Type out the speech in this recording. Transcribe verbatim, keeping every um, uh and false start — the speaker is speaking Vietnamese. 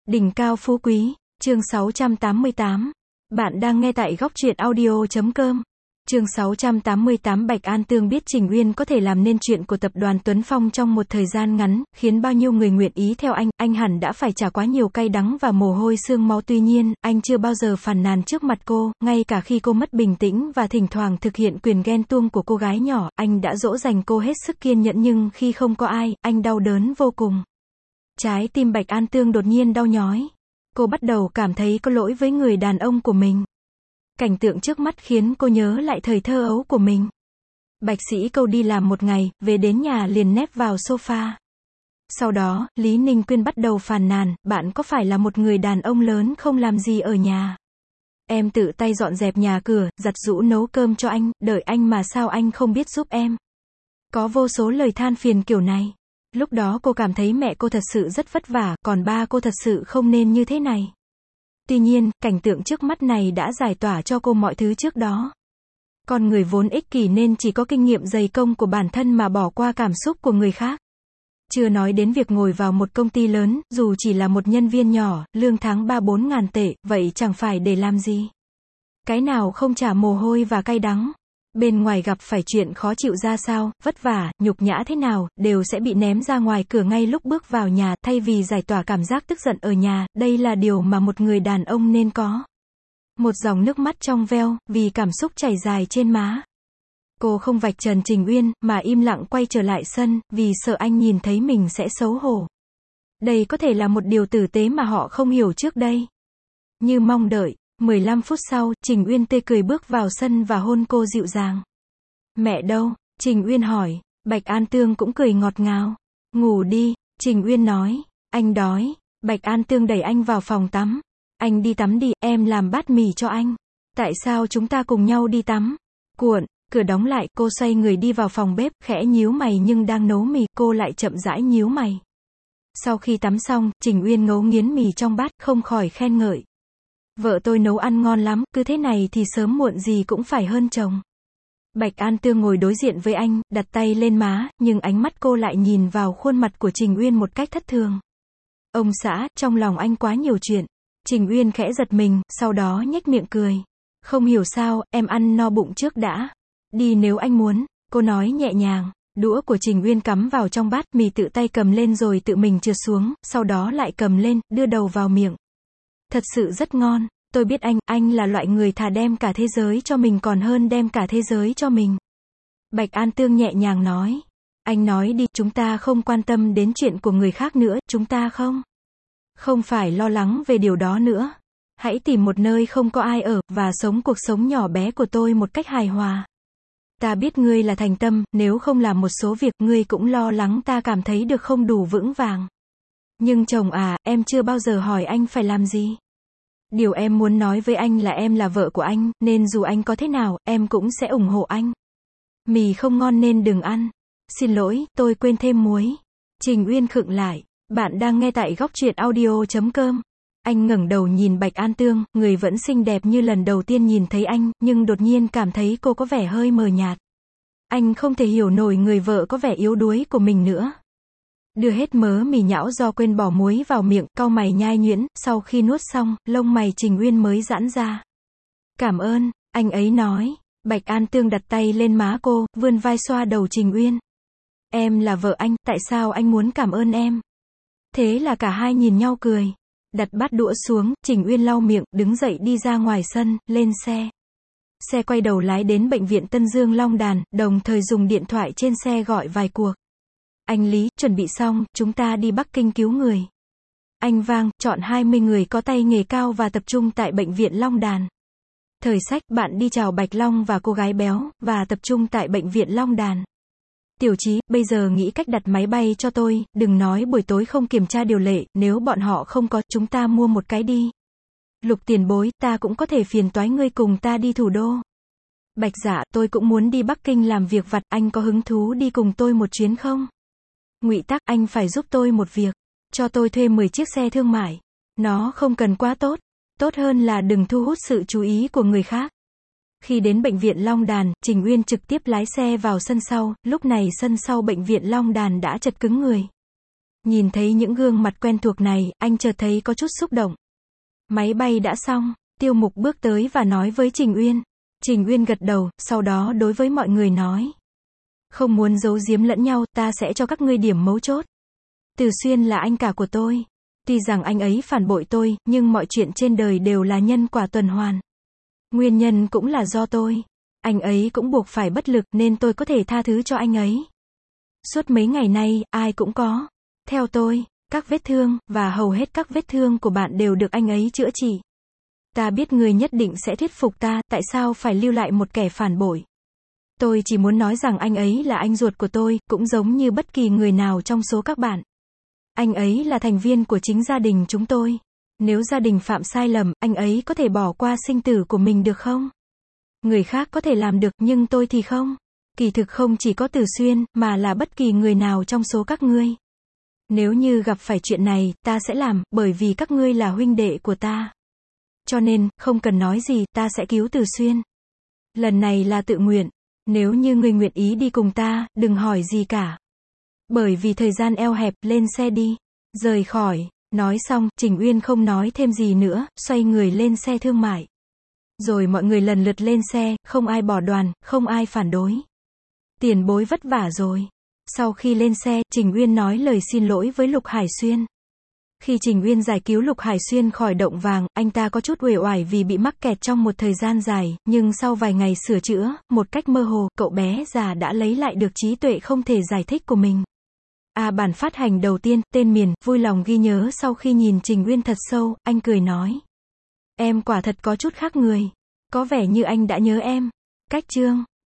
Đỉnh cao phú quý, chương sáu trăm tám mươi tám. Bạn đang nghe tại góc truyện audio chấm com. Chương sáu trăm tám mươi tám. Bạch An Tương biết Trình Uyên có thể làm nên chuyện của tập đoàn Tuấn Phong trong một thời gian ngắn, khiến bao nhiêu người nguyện ý theo anh, anh hẳn đã phải trả quá nhiều cay đắng và mồ hôi xương máu. Tuy nhiên, anh chưa bao giờ phàn nàn trước mặt cô, ngay cả khi cô mất bình tĩnh và thỉnh thoảng thực hiện quyền ghen tuông của cô gái nhỏ, anh đã dỗ dành cô hết sức kiên nhẫn, nhưng khi không có ai, anh đau đớn vô cùng. Trái tim Bạch An Tương đột nhiên đau nhói. Cô bắt đầu cảm thấy có lỗi với người đàn ông của mình. Cảnh tượng trước mắt khiến cô nhớ lại thời thơ ấu của mình. Bạch Sĩ Câu đi làm một ngày, về đến nhà liền nép vào sofa. Sau đó, Lý Ninh Quyên bắt đầu phàn nàn, bạn có phải là một người đàn ông lớn không làm gì ở nhà? Em tự tay dọn dẹp nhà cửa, giặt giũ nấu cơm cho anh, đợi anh mà sao anh không biết giúp em? Có vô số lời than phiền kiểu này. Lúc đó cô cảm thấy mẹ cô thật sự rất vất vả, còn ba cô thật sự không nên như thế này. Tuy nhiên, cảnh tượng trước mắt này đã giải tỏa cho cô mọi thứ trước đó. Con người vốn ích kỷ nên chỉ có kinh nghiệm dày công của bản thân mà bỏ qua cảm xúc của người khác. Chưa nói đến việc ngồi vào một công ty lớn, dù chỉ là một nhân viên nhỏ, lương tháng ba bốn ngàn tệ, vậy chẳng phải để làm gì? Cái nào không trả mồ hôi và cay đắng? Bên ngoài gặp phải chuyện khó chịu ra sao, vất vả, nhục nhã thế nào, đều sẽ bị ném ra ngoài cửa ngay lúc bước vào nhà, thay vì giải tỏa cảm giác tức giận ở nhà, đây là điều mà một người đàn ông nên có. Một dòng nước mắt trong veo, vì cảm xúc chảy dài trên má. Cô không vạch trần Trình Uyên, mà im lặng quay trở lại sân, vì sợ anh nhìn thấy mình sẽ xấu hổ. Đây có thể là một điều tử tế mà họ không hiểu trước đây. Như mong đợi. mười lăm phút sau, Trình Uyên tươi cười bước vào sân và hôn cô dịu dàng. Mẹ đâu? Trình Uyên hỏi. Bạch An Tương cũng cười ngọt ngào. Ngủ đi, Trình Uyên nói. Anh đói. Bạch An Tương đẩy anh vào phòng tắm. Anh đi tắm đi, em làm bát mì cho anh. Tại sao chúng ta cùng nhau đi tắm? Cuộn, cửa đóng lại, cô xoay người đi vào phòng bếp, khẽ nhíu mày nhưng đang nấu mì, cô lại chậm rãi nhíu mày. Sau khi tắm xong, Trình Uyên ngấu nghiến mì trong bát, không khỏi khen ngợi. Vợ tôi nấu ăn ngon lắm, cứ thế này thì sớm muộn gì cũng phải hơn chồng. Bạch An Tương ngồi đối diện với anh, đặt tay lên má, nhưng ánh mắt cô lại nhìn vào khuôn mặt của Trình Uyên một cách thất thường. Ông xã, trong lòng anh quá nhiều chuyện. Trình Uyên khẽ giật mình, sau đó nhếch miệng cười. Không hiểu sao, em ăn no bụng trước đã. Đi nếu anh muốn, cô nói nhẹ nhàng. Đũa của Trình Uyên cắm vào trong bát, mì tự tay cầm lên rồi tự mình trượt xuống, sau đó lại cầm lên, đưa đầu vào miệng. Thật sự rất ngon, tôi biết anh, anh là loại người thà đem cả thế giới cho mình còn hơn đem cả thế giới cho mình. Bạch An Tương nhẹ nhàng nói. Anh nói đi, chúng ta không quan tâm đến chuyện của người khác nữa, chúng ta không. Không phải lo lắng về điều đó nữa. Hãy tìm một nơi không có ai ở, và sống cuộc sống nhỏ bé của tôi một cách hài hòa. Ta biết ngươi là thành tâm, nếu không làm một số việc, ngươi cũng lo lắng ta cảm thấy được không đủ vững vàng. Nhưng chồng à, em chưa bao giờ hỏi anh phải làm gì. Điều em muốn nói với anh là em là vợ của anh, nên dù anh có thế nào, em cũng sẽ ủng hộ anh. Mì không ngon nên đừng ăn. Xin lỗi, tôi quên thêm muối. Trình Uyên khựng lại. Bạn đang nghe tại góc truyện audio chấm com. Anh ngẩng đầu nhìn Bạch An Tương, người vẫn xinh đẹp như lần đầu tiên nhìn thấy anh, nhưng đột nhiên cảm thấy cô có vẻ hơi mờ nhạt. Anh không thể hiểu nổi người vợ có vẻ yếu đuối của mình nữa. Đưa hết mớ mì nhão do quên bỏ muối vào miệng, cau mày nhai nhuyễn, sau khi nuốt xong, lông mày Trình Uyên mới giãn ra. Cảm ơn, anh ấy nói. Bạch An Tương đặt tay lên má cô, vươn vai xoa đầu Trình Uyên. Em là vợ anh, tại sao anh muốn cảm ơn em? Thế là cả hai nhìn nhau cười. Đặt bát đũa xuống, Trình Uyên lau miệng, đứng dậy đi ra ngoài sân, lên xe. Xe quay đầu lái đến bệnh viện Tân Dương Long Đàn, đồng thời dùng điện thoại trên xe gọi vài cuộc. Anh Lý, chuẩn bị xong, chúng ta đi Bắc Kinh cứu người. Anh Vang, chọn hai mươi người có tay nghề cao và tập trung tại bệnh viện Long Đàn. Thời sách, bạn đi chào Bạch Long và cô gái béo, và tập trung tại bệnh viện Long Đàn. Tiểu Chí, bây giờ nghĩ cách đặt máy bay cho tôi, đừng nói buổi tối không kiểm tra điều lệ, nếu bọn họ không có, chúng ta mua một cái đi. Lục tiền bối, ta cũng có thể phiền toái ngươi cùng ta đi thủ đô. Bạch Dạ, tôi cũng muốn đi Bắc Kinh làm việc vặt, anh có hứng thú đi cùng tôi một chuyến không? Ngụy Tắc, anh phải giúp tôi một việc, cho tôi thuê mười chiếc xe thương mại. Nó không cần quá tốt, tốt hơn là đừng thu hút sự chú ý của người khác. Khi đến bệnh viện Long Đàn, Trình Uyên trực tiếp lái xe vào sân sau, lúc này sân sau bệnh viện Long Đàn đã chật cứng người. Nhìn thấy những gương mặt quen thuộc này, anh chợt thấy có chút xúc động. Máy bay đã xong, Tiêu Mục bước tới và nói với Trình Uyên. Trình Uyên gật đầu, sau đó đối với mọi người nói. Không muốn giấu giếm lẫn nhau, ta sẽ cho các ngươi điểm mấu chốt. Từ Xuyên là anh cả của tôi. Tuy rằng anh ấy phản bội tôi, nhưng mọi chuyện trên đời đều là nhân quả tuần hoàn. Nguyên nhân cũng là do tôi. Anh ấy cũng buộc phải bất lực nên tôi có thể tha thứ cho anh ấy. Suốt mấy ngày nay, ai cũng có. Theo tôi, các vết thương, và hầu hết các vết thương của bạn đều được anh ấy chữa trị. Ta biết người nhất định sẽ thuyết phục ta, tại sao phải lưu lại một kẻ phản bội. Tôi chỉ muốn nói rằng anh ấy là anh ruột của tôi, cũng giống như bất kỳ người nào trong số các bạn. Anh ấy là thành viên của chính gia đình chúng tôi. Nếu gia đình phạm sai lầm, anh ấy có thể bỏ qua sinh tử của mình được không? Người khác có thể làm được, nhưng tôi thì không. Kỳ thực không chỉ có Từ Xuyên, mà là bất kỳ người nào trong số các ngươi. Nếu như gặp phải chuyện này, ta sẽ làm, bởi vì các ngươi là huynh đệ của ta. Cho nên, không cần nói gì, ta sẽ cứu Từ Xuyên. Lần này là tự nguyện. Nếu như ngươi nguyện ý đi cùng ta, đừng hỏi gì cả. Bởi vì thời gian eo hẹp, lên xe đi. Rời khỏi. Nói xong, Trình Uyên không nói thêm gì nữa, xoay người lên xe thương mại. Rồi mọi người lần lượt lên xe, không ai bỏ đoàn, không ai phản đối. Tiền bối vất vả rồi. Sau khi lên xe, Trình Uyên nói lời xin lỗi với Lục Hải Xuyên. Khi Trình Uyên giải cứu Lục Hải Xuyên khỏi động vàng, anh ta có chút uể oải vì bị mắc kẹt trong một thời gian dài, nhưng sau vài ngày sửa chữa, một cách mơ hồ, cậu bé già đã lấy lại được trí tuệ không thể giải thích của mình. À, bản phát hành đầu tiên, tên miền, vui lòng ghi nhớ. Sau khi nhìn Trình Uyên thật sâu, anh cười nói. Em quả thật có chút khác người. Có vẻ như anh đã nhớ em. Cách chương